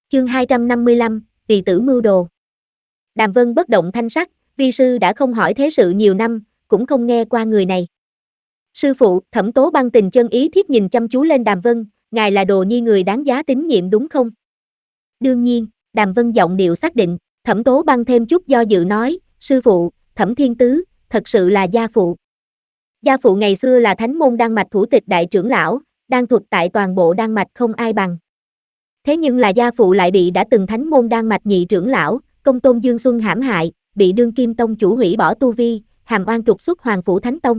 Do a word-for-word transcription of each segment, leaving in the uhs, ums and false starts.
Chương hai trăm năm mươi lăm, Tỳ tử mưu đồ. Đàm Vân bất động thanh sắc, vi sư đã không hỏi thế sự nhiều năm, cũng không nghe qua người này. Sư phụ, Thẩm Tố Băng tình chân ý thiết nhìn chăm chú lên Đàm Vân, ngài là đồ nhi người đáng giá tín nhiệm đúng không? Đương nhiên, Đàm Vân giọng điệu xác định. Thẩm Tố Băng thêm chút do dự nói, sư phụ, Thẩm Thiên Tứ, thật sự là gia phụ. Gia phụ ngày xưa là thánh môn Đan Mạch thủ tịch đại trưởng lão, đan thuật tại toàn bộ Đan Mạch không ai bằng. Thế nhưng là gia phụ lại bị đã từng thánh môn Đan Mạch nhị trưởng lão, Công Tôn Dương Xuân hãm hại, bị đương kim tông chủ hủy bỏ tu vi, hàm oan trục xuất Hoàng phủ Thánh Tông.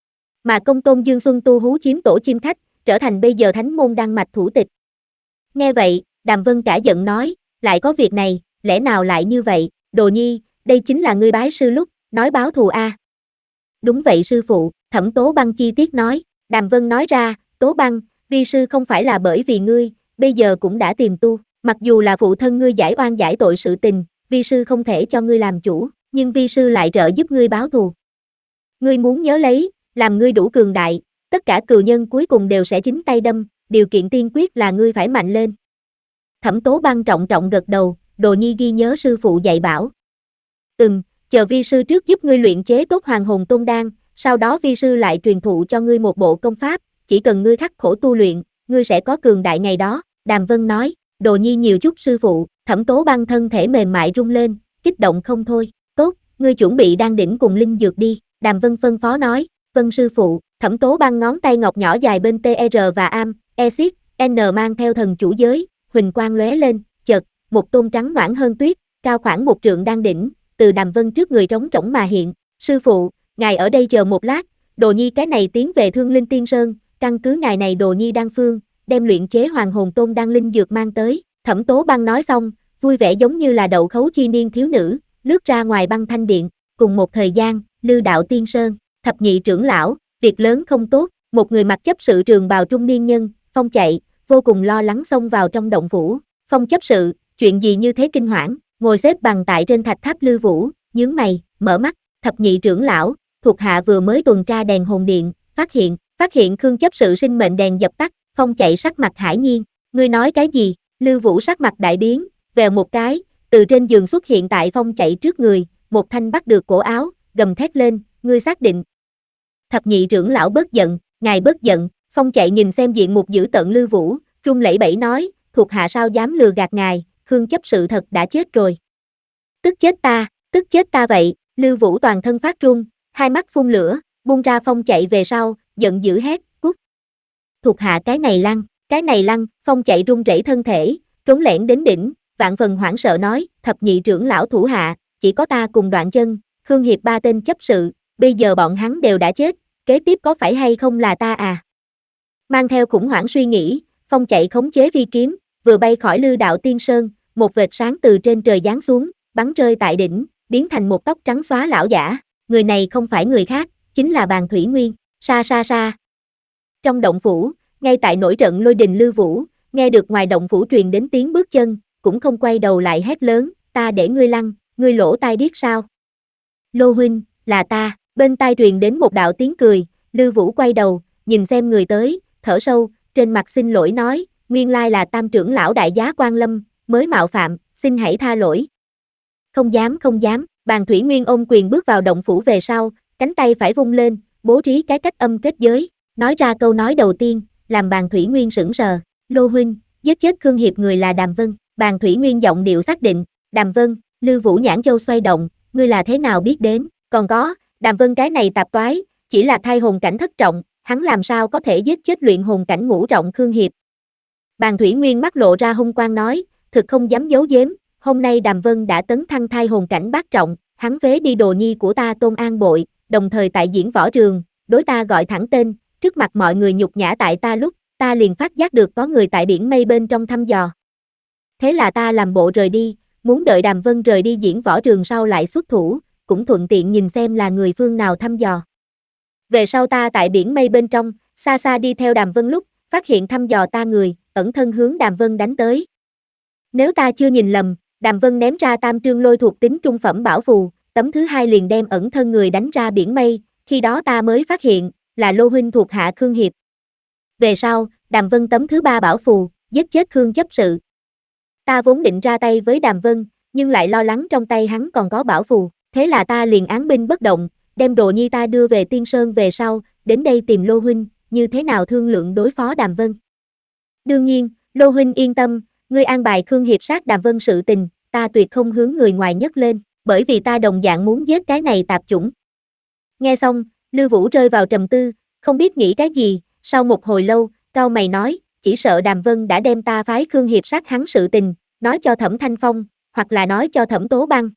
Mà Công Tôn Dương Xuân tu hú chiếm tổ chim khách, trở thành bây giờ thánh môn Đan Mạch thủ tịch. Nghe vậy, Đàm Vân cả giận nói, lại có việc này, lẽ nào lại như vậy, đồ nhi, đây chính là ngươi bái sư lúc, nói báo thù a. À. Đúng vậy sư phụ, Thẩm Tố Băng chi tiết nói. Đàm Vân nói ra, Tố Băng, vi sư không phải là bởi vì ngươi, bây giờ cũng đã tìm tu, mặc dù là phụ thân ngươi giải oan giải tội sự tình, vi sư không thể cho ngươi làm chủ, nhưng vi sư lại trợ giúp ngươi báo thù. Ngươi muốn nhớ lấy, làm ngươi đủ cường đại, tất cả cừu nhân cuối cùng đều sẽ chính tay đâm, điều kiện tiên quyết là ngươi phải mạnh lên. Thẩm Tố Băng trọng trọng gật đầu, đồ nhi ghi nhớ sư phụ dạy bảo. Ừm, chờ vi sư trước giúp ngươi luyện chế tốt Hoàng Hồn Tôn Đan, sau đó vi sư lại truyền thụ cho ngươi một bộ công pháp, chỉ cần ngươi khắc khổ tu luyện, ngươi sẽ có cường đại ngày đó, Đàm Vân nói, đồ nhi nhiều chúc sư phụ. Thẩm Tố Băng thân thể mềm mại rung lên, kích động không thôi, tốt, ngươi chuẩn bị đan đỉnh cùng linh dược đi, Đàm Vân phân phó nói, vâng sư phụ. Thẩm Tố Băng ngón tay ngọc nhỏ dài bên tê e rờ và am, exit, N mang theo thần chủ giới, huỳnh quang lóe lên, chợt, một tôn trắng noãn hơn tuyết, cao khoảng một trượng đan đỉnh, từ Đàm Vân trước người trống rỗng mà hiện, sư phụ, ngài ở đây chờ một lát, đồ nhi cái này tiến về Thương Linh Tiên Sơn, căn cứ ngài này đồ nhi đan phương, đem luyện chế Hoàng Hồn Tôn đan linh dược mang tới. Thẩm Tố Băng nói xong, vui vẻ giống như là đậu khấu chi niên thiếu nữ, lướt ra ngoài băng thanh điện. Cùng một thời gian, Lư Đạo Tiên Sơn, thập nhị trưởng lão, việc lớn không tốt, một người mặc chấp sự trường bào trung niên nhân, Phong chạy, vô cùng lo lắng xông vào trong động phủ. Phong chấp sự, chuyện gì như thế kinh hoảng, ngồi xếp bằng tại trên thạch tháp Lư Vũ, nhướng mày, mở mắt, thập nhị trưởng lão, thuộc hạ vừa mới tuần tra đèn hồn điện, phát hiện, phát hiện Khương chấp sự sinh mệnh đèn dập tắt. Phong chạy sắc mặt hãi nhiên, ngươi nói cái gì? Lư Vũ sắc mặt đại biến, vèo một cái, từ trên giường xuất hiện tại Phong chạy trước người, một thanh bắt được cổ áo, gầm thét lên, ngươi xác định. Thập nhị trưởng lão bớt giận, ngài bớt giận. Phong chạy nhìn xem diện mục dữ tợn Lư Vũ, run lẩy bẩy nói, thuộc hạ sao dám lừa gạt ngài, Khương chấp sự thật đã chết rồi. Tức chết ta, tức chết ta vậy. Lư Vũ toàn thân phát run, hai mắt phun lửa, buông ra Phong chạy về sau, giận dữ hét, cút. Thuộc hạ cái này lăng, cái này lăng. Phong chạy run rẩy thân thể, trốn lẻn đến đỉnh, vạn phần hoảng sợ nói, thập nhị trưởng lão thủ hạ, chỉ có ta cùng Đoạn Chân, Khương Hiệp ba tên chấp sự, bây giờ bọn hắn đều đã chết, kế tiếp có phải hay không là ta à? Mang theo khủng hoảng suy nghĩ, Phong chạy khống chế vi kiếm, vừa bay khỏi Lư Đạo Tiên Sơn, một vệt sáng từ trên trời giáng xuống, bắn rơi tại đỉnh, biến thành một tóc trắng xóa lão giả, người này không phải người khác, chính là Bàn Thủy Nguyên. Sa sa sa. Trong động phủ, ngay tại nổi trận lôi đình Lư Vũ, nghe được ngoài động phủ truyền đến tiếng bước chân, cũng không quay đầu lại hét lớn, ta để ngươi lăn, ngươi lỗ tai điếc sao? Lô huynh, là ta. Bên tai truyền đến một đạo tiếng cười, Lư Vũ quay đầu, nhìn xem người tới, thở sâu, trên mặt xin lỗi nói, nguyên lai là Tam trưởng lão đại giá Quan Lâm, mới mạo phạm, xin hãy tha lỗi. Không dám không dám. Bàn Thủy Nguyên ôm quyền bước vào động phủ về sau, cánh tay phải vung lên, bố trí cái cách âm kết giới, nói ra câu nói đầu tiên, làm Bàn Thủy Nguyên sững sờ, Lô huynh, giết chết Khương Hiệp người là Đàm Vân. Bàn Thủy Nguyên giọng điệu xác định, Đàm Vân. Lư Vũ nhãn châu xoay động, ngươi là thế nào biết đến? Còn có, Đàm Vân cái này tạp toái, chỉ là thai hồn cảnh thất trọng, hắn làm sao có thể giết chết luyện hồn cảnh ngũ trọng Khương Hiệp? Bàn Thủy Nguyên mắt lộ ra hung quang nói, thực không dám giấu giếm, hôm nay Đàm Vân đã tấn thăng thai hồn cảnh bát trọng, hắn phế đi đồ nhi của ta Tôn An Bội, đồng thời tại diễn võ trường, đối ta gọi thẳng tên, trước mặt mọi người nhục nhã tại ta lúc, ta liền phát giác được có người tại biển mây bên trong thăm dò. Thế là ta làm bộ rời đi, muốn đợi Đàm Vân rời đi diễn võ trường sau lại xuất thủ, cũng thuận tiện nhìn xem là người phương nào thăm dò. Về sau ta tại biển mây bên trong, xa xa đi theo Đàm Vân lúc, phát hiện thăm dò ta người, ẩn thân hướng Đàm Vân đánh tới. Nếu ta chưa nhìn lầm, Đàm Vân ném ra tam trương lôi thuộc tính trung phẩm bảo phù, tấm thứ hai liền đem ẩn thân người đánh ra biển mây, khi đó ta mới phát hiện, là Lô huynh thuộc hạ Khương Hiệp. Về sau, Đàm Vân tấm thứ ba bảo phù, giết chết Khương chấp sự. Ta vốn định ra tay với Đàm Vân, nhưng lại lo lắng trong tay hắn còn có bảo phù, thế là ta liền án binh bất động, đem đồ nhi ta đưa về Tiên Sơn về sau, đến đây tìm Lô huynh, như thế nào thương lượng đối phó Đàm Vân. Đương nhiên, Lô huynh yên tâm, ngươi an bài Khương Hiệp sát Đàm Vân sự tình, ta tuyệt không hướng người ngoài nhấc lên, bởi vì ta đồng dạng muốn giết cái này tạp chủng. Nghe xong, Lưu Vũ rơi vào trầm tư, không biết nghĩ cái gì, sau một hồi lâu, cau mày nói, chỉ sợ Đàm Vân đã đem ta phái Khương Hiệp sát hắn sự tình, nói cho Thẩm Thanh Phong, hoặc là nói cho Thẩm Tố Băng.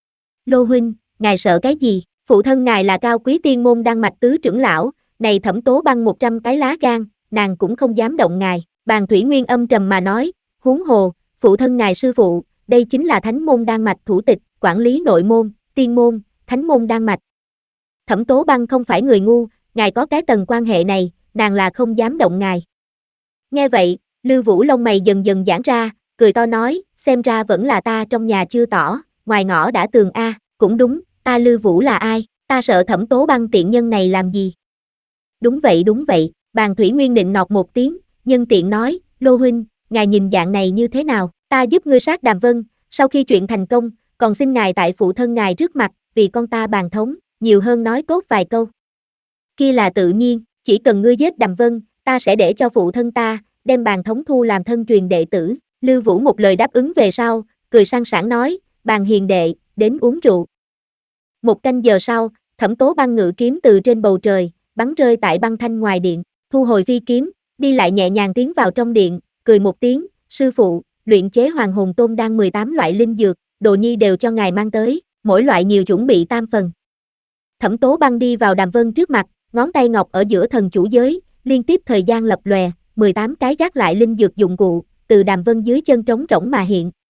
Lô huynh, ngài sợ cái gì? Phụ thân ngài là Cao Quý Tiên Môn Đan Mạch tứ trưởng lão, này Thẩm Tố Băng một trăm cái lá gan, nàng cũng không dám động ngài. Bàn Thủy Nguyên âm trầm mà nói, huống hồ, phụ thân ngài sư phụ, đây chính là Thánh môn Đan Mạch thủ tịch, quản lý nội môn, tiên môn, Thánh môn Đan Mạch. Thẩm Tố Băng không phải người ngu, ngài có cái tầng quan hệ này, nàng là không dám động ngài. Nghe vậy, Lưu Vũ lông mày dần dần giãn ra, cười to nói, xem ra vẫn là ta trong nhà chưa tỏ, ngoài ngõ đã tường a, cũng đúng, ta Lưu Vũ là ai, ta sợ Thẩm Tố Băng tiện nhân này làm gì. Đúng vậy đúng vậy, Bàn Thủy Nguyên định nọt một tiếng, nhân tiện nói, Lô huynh, ngài nhìn dạng này như thế nào, ta giúp ngươi sát Đàm Vân, sau khi chuyện thành công, còn xin ngài tại phụ thân ngài trước mặt, vì con ta Bàn thống, nhiều hơn nói tốt vài câu. Kia là tự nhiên, chỉ cần ngươi giết Đàm Vân, ta sẽ để cho phụ thân ta, đem Bàn thống thu làm thân truyền đệ tử. Lưu Vũ một lời đáp ứng về sau, cười sang sảng nói, Bàn hiền đệ, đến uống rượu. Một canh giờ sau, Thẩm Tố Băng ngự kiếm từ trên bầu trời, bắn rơi tại băng thanh ngoài điện, thu hồi phi kiếm, đi lại nhẹ nhàng tiến vào trong điện, cười một tiếng, sư phụ, luyện chế Hoàng Hồn Tôn Đan mười tám loại linh dược, đồ nhi đều cho ngài mang tới, mỗi loại nhiều chuẩn bị tam phần. Thẩm Tố Băng đi vào Đàm Vân trước mặt, ngón tay ngọc ở giữa thần chủ giới, liên tiếp thời gian lập lòe, mười tám cái gác lại linh dược dụng cụ, từ Đàm Vân dưới chân trống rỗng mà hiện,